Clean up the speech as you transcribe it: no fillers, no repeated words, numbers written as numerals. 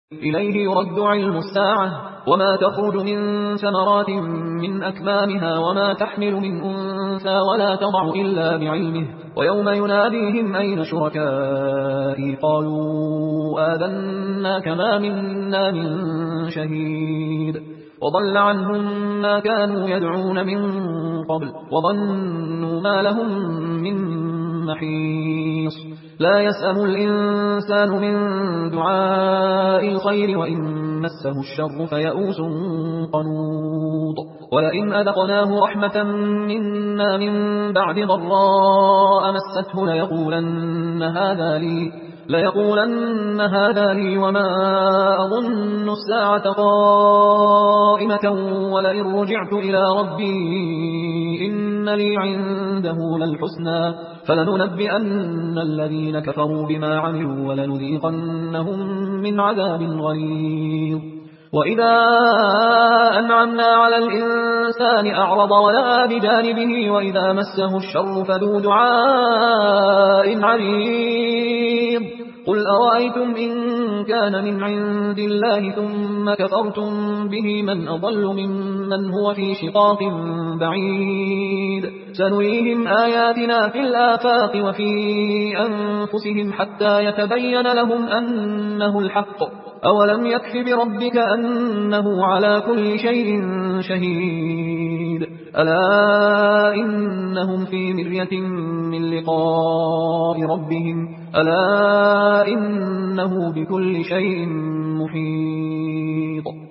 إليه يرد علم الساعة وما تخرج من ثمرات من أكمامها وما تحمل من أنثى ولا تضع إلا بعلمه ويوم يناديهم أين شركائي قالوا آذناك ما منا من شهيد وضل عنهم ما كانوا يدعون من قبل وظنوا ما لهم من محيص لا يسأم الإنسان من دعاء الخير وإن مسه الشر فيئوس قنوط ولئن أذقناه رحمة منا من بعد ضراء مسته ليقولن هذا لي وما أظن الساعة قائمة ولئن رجعت إلى ربي إن لي عنده للحسنى فلننبئن الذين كفروا بما عملوا ولنذيقنهم من عذاب غليظ وإذا أنعمنا على الإنسان أعرض ونأى بجانبه وإذا مسه الشر فذو دعاء عريض قل أرأيتم إن كان من عند الله ثم كفرتم به من أضل ممن هو في شقاق بعيد سنريهم آياتنا في الآفاق وفي أنفسهم حتى يتبين لهم أنه الحق أولم يكف بربك أنه على كل شيء شهيد ألا إنهم في مرية من لقاء ربهم ألا إنه بكل شيء محيط